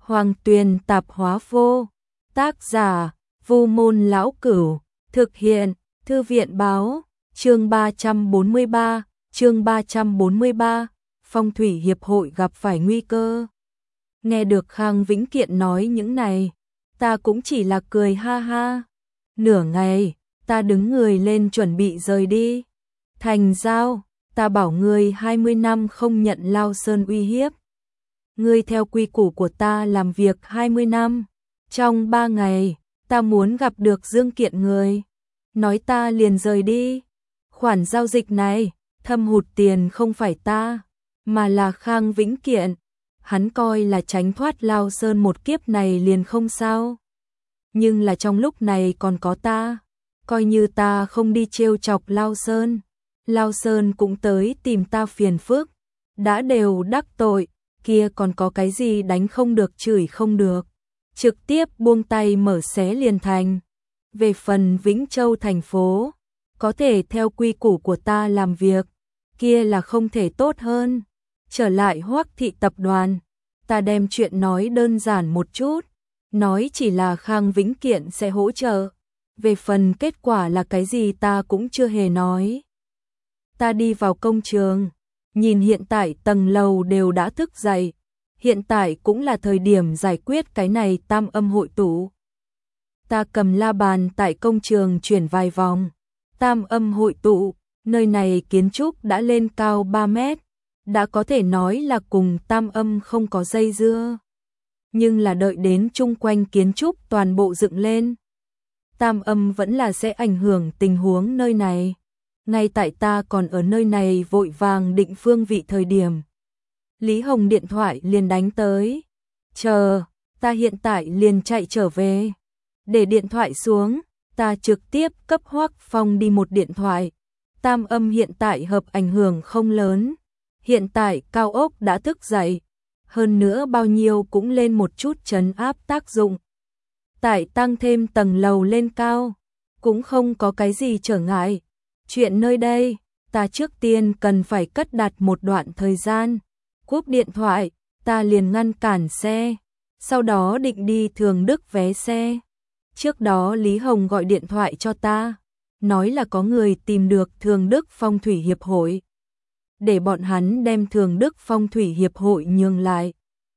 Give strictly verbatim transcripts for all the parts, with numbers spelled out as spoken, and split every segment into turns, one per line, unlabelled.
Hoàng Tuyền tạp hóa vô. Tác giả, Vu Môn Lão Cửu. Thực hiện, Thư viện báo. Chương ba trăm bốn mươi ba, chương ba trăm bốn mươi ba, Phong thủy hiệp hội gặp phải nguy cơ. Nghe được Khang Vĩnh Kiện nói những này, ta cũng chỉ là cười ha ha. Nửa ngày, ta đứng người lên chuẩn bị rời đi. Thành Giao, ta bảo ngươi hai mươi năm không nhận Lao Sơn uy hiếp. Ngươi theo quy củ của ta làm việc hai mươi năm. Trong ba ngày, ta muốn gặp được Dương Kiện người. Nói ta liền rời đi. Khoản giao dịch này, thâm hụt tiền không phải ta, mà là Khang Vĩnh Kiện. Hắn coi là tránh thoát Lao Sơn một kiếp này liền không sao. Nhưng là trong lúc này còn có ta. Coi như ta không đi trêu chọc Lao Sơn, Lao Sơn cũng tới tìm ta phiền phức. Đã đều đắc tội, kia còn có cái gì đánh không được chửi không được. Trực tiếp buông tay mở xé liền thành. Về phần Vĩnh Châu thành phố, có thể theo quy củ của ta làm việc, kia là không thể tốt hơn. Trở lại Hoắc thị tập đoàn, ta đem chuyện nói đơn giản một chút, nói chỉ là Khang Vĩnh Kiện sẽ hỗ trợ. Về phần kết quả là cái gì ta cũng chưa hề nói. Ta đi vào công trường, nhìn hiện tại tầng lầu đều đã thức dậy, hiện tại cũng là thời điểm giải quyết cái này tam âm hội tụ. Ta cầm la bàn tại công trường chuyển vài vòng. Tam âm hội tụ, nơi này kiến trúc đã lên cao ba mét, đã có thể nói là cùng tam âm không có dây dưa. Nhưng là đợi đến chung quanh kiến trúc toàn bộ dựng lên, tam âm vẫn là sẽ ảnh hưởng tình huống nơi này. Ngay tại ta còn ở nơi này vội vàng định phương vị thời điểm, Lý Hồng điện thoại liền đánh tới. Chờ, ta hiện tại liền chạy trở về. Để điện thoại xuống, ta trực tiếp cấp Hoắc Phong đi một điện thoại. Tam âm hiện tại hợp ảnh hưởng không lớn. Hiện tại cao ốc đã thức dậy. Hơn nữa bao nhiêu cũng lên một chút trấn áp tác dụng. Tại tăng thêm tầng lầu lên cao, cũng không có cái gì trở ngại. Chuyện nơi đây, ta trước tiên cần phải cất đặt một đoạn thời gian. Cúp điện thoại, ta liền ngăn cản xe. Sau đó định đi Thường Đức vé xe. Trước đó Lý Hồng gọi điện thoại cho ta, nói là có người tìm được Thường Đức Phong thủy hiệp hội, để bọn hắn đem Thường Đức Phong thủy hiệp hội nhường lại.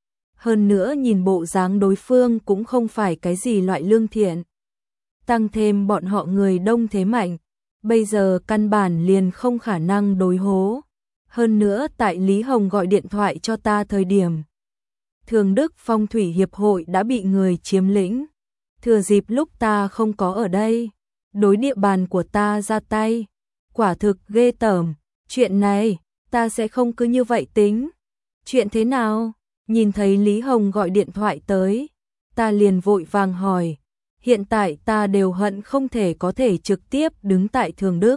Hơn nữa nhìn bộ dáng đối phương cũng không phải cái gì loại lương thiện. Tăng thêm bọn họ người đông thế mạnh, bây giờ căn bản liền không khả năng đối hố. Hơn nữa tại Lý Hồng gọi điện thoại cho ta thời điểm, Thường Đức Phong thủy hiệp hội đã bị người chiếm lĩnh. Thừa dịp lúc ta không có ở đây, đối địa bàn của ta ra tay, quả thực ghê tởm. Chuyện này, ta sẽ không cứ như vậy tính. Chuyện thế nào? Nhìn thấy Lý Hồng gọi điện thoại tới, ta liền vội vàng hỏi. Hiện tại ta đều hận không thể có thể trực tiếp đứng tại Thường Đức.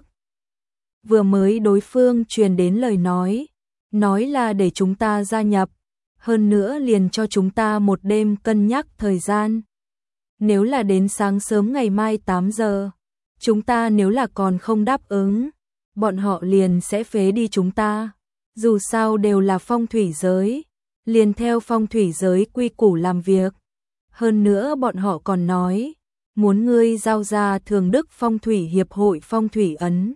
Vừa mới đối phương truyền đến lời nói, nói là để chúng ta gia nhập, hơn nữa liền cho chúng ta một đêm cân nhắc thời gian. Nếu là đến sáng sớm ngày mai tám giờ, chúng ta nếu là còn không đáp ứng, bọn họ liền sẽ phế đi chúng ta. Dù sao đều là phong thủy giới, liền theo phong thủy giới quy củ làm việc. Hơn nữa bọn họ còn nói, muốn ngươi giao ra Thường Đức Phong thủy hiệp hội phong thủy ấn.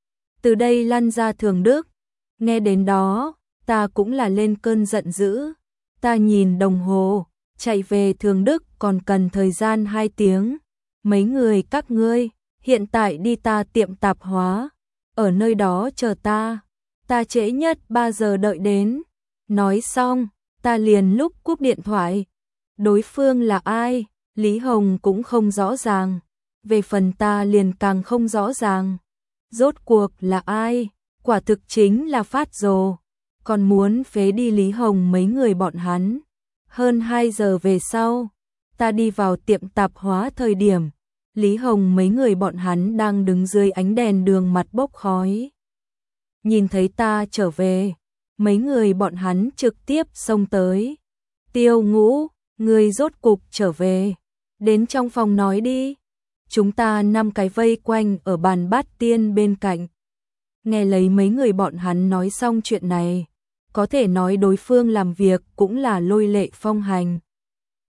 Từ đây lăn ra Thường Đức. Nghe đến đó, ta cũng là lên cơn giận dữ. Ta nhìn đồng hồ, chạy về Thường Đức còn cần thời gian hai tiếng. Mấy người các ngươi, hiện tại đi ta tiệm tạp hóa, ở nơi đó chờ ta. Ta trễ nhất ba giờ đợi đến. Nói xong, ta liền lúc cúp điện thoại. Đối phương là ai, Lý Hồng cũng không rõ ràng. Về phần ta liền càng không rõ ràng. Rốt cuộc là ai, quả thực chính là phát rồ. Còn muốn phế đi Lý Hồng mấy người bọn hắn. Hơn hai giờ về sau, ta đi vào tiệm tạp hóa thời điểm, Lý Hồng mấy người bọn hắn đang đứng dưới ánh đèn đường mặt bốc khói. Nhìn thấy ta trở về, mấy người bọn hắn trực tiếp xông tới. Tiêu Ngũ, ngươi rốt cục trở về, đến trong phòng nói đi. Chúng ta năm cái vây quanh ở bàn bát tiên bên cạnh. Nghe lấy mấy người bọn hắn nói xong chuyện này, có thể nói đối phương làm việc cũng là lôi lệ phong hành.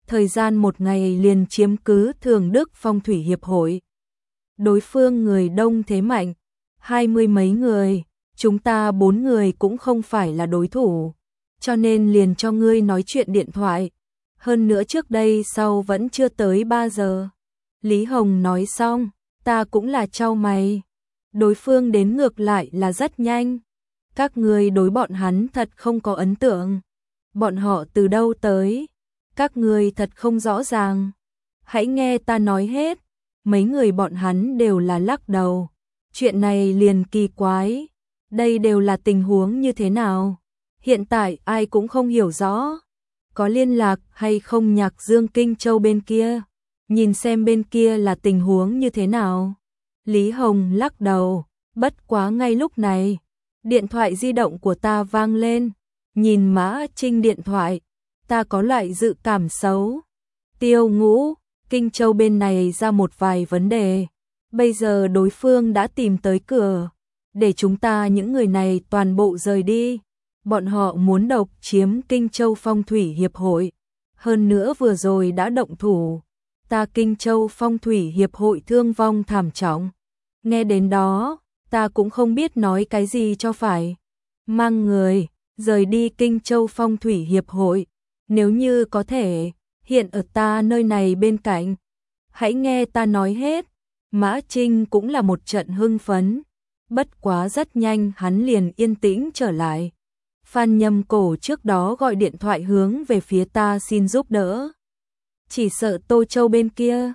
thời gian một ngày liền chiếm cứ Thường Đức Phong Thủy Hiệp hội. Đối phương người đông thế mạnh, hai mươi mấy người, chúng ta bốn người cũng không phải là đối thủ, cho nên liền cho ngươi nói chuyện điện thoại. Hơn nữa trước đây sau vẫn chưa tới ba giờ. Lý Hồng nói xong, ta cũng là chau mày. Đối phương đến ngược lại là rất nhanh. Các ngươi đối bọn hắn thật không có ấn tượng. Bọn họ từ đâu tới? Các ngươi thật không rõ ràng. Hãy nghe ta nói hết. Mấy người bọn hắn đều là lắc đầu. Chuyện này liền kỳ quái. Đây đều là tình huống như thế nào? Hiện tại ai cũng không hiểu rõ. Có liên lạc hay không Nhạc Dương Kinh Châu bên kia? Nhìn xem bên kia là tình huống như thế nào? Lý Hồng lắc đầu. Bất quá ngay lúc này, điện thoại di động của ta vang lên. Nhìn Mã Trinh điện thoại, ta có loại dự cảm xấu. Tiêu Ngũ, Kinh Châu bên này ra một vài vấn đề. Bây giờ đối phương đã tìm tới cửa, để chúng ta những người này toàn bộ rời đi. Bọn họ muốn độc chiếm Kinh Châu Phong Thủy Hiệp hội. Hơn nữa vừa rồi đã động thủ. Ta Kinh Châu Phong Thủy Hiệp hội thương vong thảm trọng. Nghe đến đó, ta cũng không biết nói cái gì cho phải. Mang người, rời đi Kinh Châu Phong Thủy Hiệp hội. Nếu như có thể, hiện ở ta nơi này bên cạnh. Hãy nghe ta nói hết. Mã Trinh cũng là một trận hưng phấn. Bất quá rất nhanh hắn liền yên tĩnh trở lại. Phan Nhâm Cổ trước đó gọi điện thoại hướng về phía ta xin giúp đỡ. Chỉ sợ Tô Châu bên kia.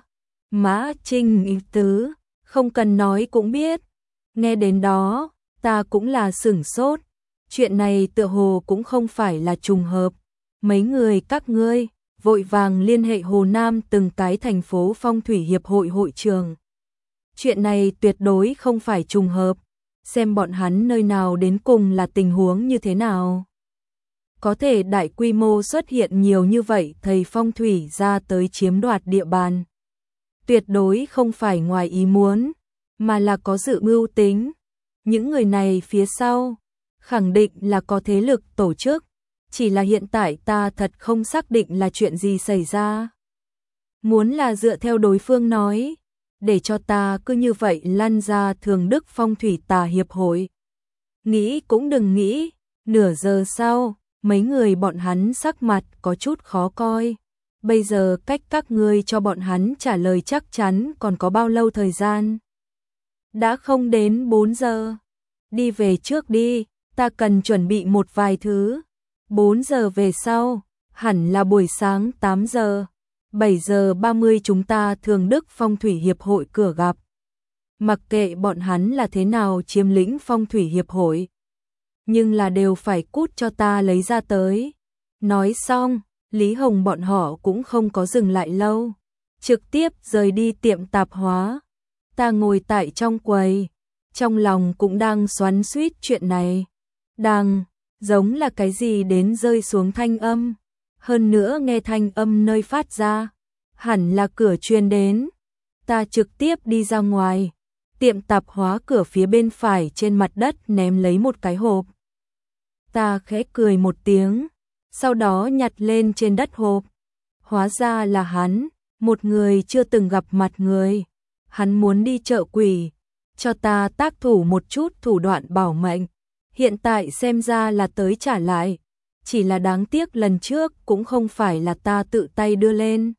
Mã Trinh ý tứ, không cần nói cũng biết. Nghe đến đó, ta cũng là sửng sốt. Chuyện này tựa hồ cũng không phải là trùng hợp. Mấy người các ngươi vội vàng liên hệ Hồ Nam từng cái thành phố Phong Thủy Hiệp hội hội trường. Chuyện này tuyệt đối không phải trùng hợp. Xem bọn hắn nơi nào đến cùng là tình huống như thế nào. Có thể đại quy mô xuất hiện nhiều như vậy thầy phong thủy ra tới chiếm đoạt địa bàn. Tuyệt đối không phải ngoài ý muốn, mà là có dự mưu tính. Những người này phía sau, khẳng định là có thế lực tổ chức. Chỉ là hiện tại ta thật không xác định là chuyện gì xảy ra. Muốn là dựa theo đối phương nói, để cho ta cứ như vậy lăn ra Thường Đức Phong Thủy Tà Hiệp hội. Nghĩ cũng đừng nghĩ, nửa giờ sau, mấy người bọn hắn sắc mặt có chút khó coi. Bây giờ cách các ngươi cho bọn hắn trả lời chắc chắn còn có bao lâu thời gian? Đã không đến bốn giờ. Đi về trước đi, ta cần chuẩn bị một vài thứ. bốn giờ về sau, hẳn là buổi sáng tám giờ. bảy giờ ba mươi chúng ta Thường Đức Phong Thủy Hiệp hội cửa gặp. Mặc kệ bọn hắn là thế nào chiếm lĩnh Phong Thủy Hiệp hội, nhưng là đều phải cút cho ta lấy ra tới. Nói xong, Lý Hồng bọn họ cũng không có dừng lại lâu, trực tiếp rời đi tiệm tạp hóa. Ta ngồi tại trong quầy, trong lòng cũng đang xoắn xuýt chuyện này. Đang, giống là cái gì đến rơi xuống thanh âm. Hơn nữa nghe thanh âm nơi phát ra, hẳn là cửa truyền đến. Ta trực tiếp đi ra ngoài, tiệm tạp hóa cửa phía bên phải trên mặt đất ném lấy một cái hộp. Ta khẽ cười một tiếng, sau đó nhặt lên trên đất hộp. Hóa ra là hắn, một người chưa từng gặp mặt người. Hắn muốn đi chợ quỷ, cho ta tác thủ một chút thủ đoạn bảo mệnh. Hiện tại xem ra là tới trả lại. Chỉ là đáng tiếc lần trước cũng không phải là ta tự tay đưa lên.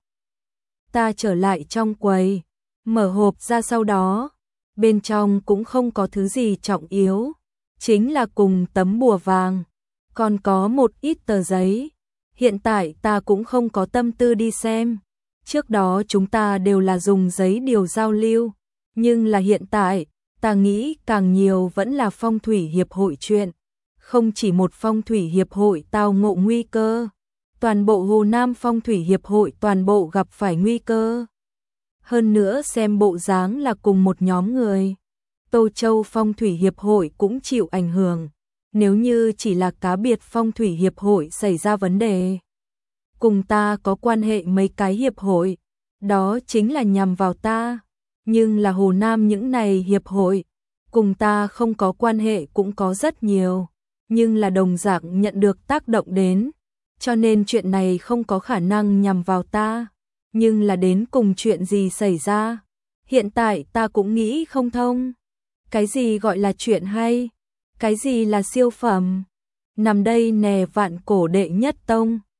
Ta trở lại trong quầy, mở hộp ra sau đó. Bên trong cũng không có thứ gì trọng yếu. Chính là cùng tấm bùa vàng. Còn có một ít tờ giấy. Hiện tại ta cũng không có tâm tư đi xem. Trước đó chúng ta đều là dùng giấy điều giao lưu. Nhưng là hiện tại, ta nghĩ càng nhiều vẫn là phong thủy hiệp hội chuyện. Không chỉ một phong thủy hiệp hội tao ngộ nguy cơ. Toàn bộ Hồ Nam phong thủy hiệp hội toàn bộ gặp phải nguy cơ. Hơn nữa xem bộ dáng là cùng một nhóm người. Tô Châu phong thủy hiệp hội cũng chịu ảnh hưởng. Nếu như chỉ là cá biệt phong thủy hiệp hội xảy ra vấn đề. Cùng ta có quan hệ mấy cái hiệp hội. Đó chính là nhằm vào ta. Nhưng là Hồ Nam những này hiệp hội. Cùng ta không có quan hệ cũng có rất nhiều. Nhưng là đồng dạng nhận được tác động đến. cho nên chuyện này không có khả năng nhằm vào ta. Nhưng là đến cùng chuyện gì xảy ra? Hiện tại ta cũng nghĩ không thông. Cái gì gọi là chuyện hay? Cái gì là siêu phẩm? Nằm đây nè vạn cổ đệ nhất tông.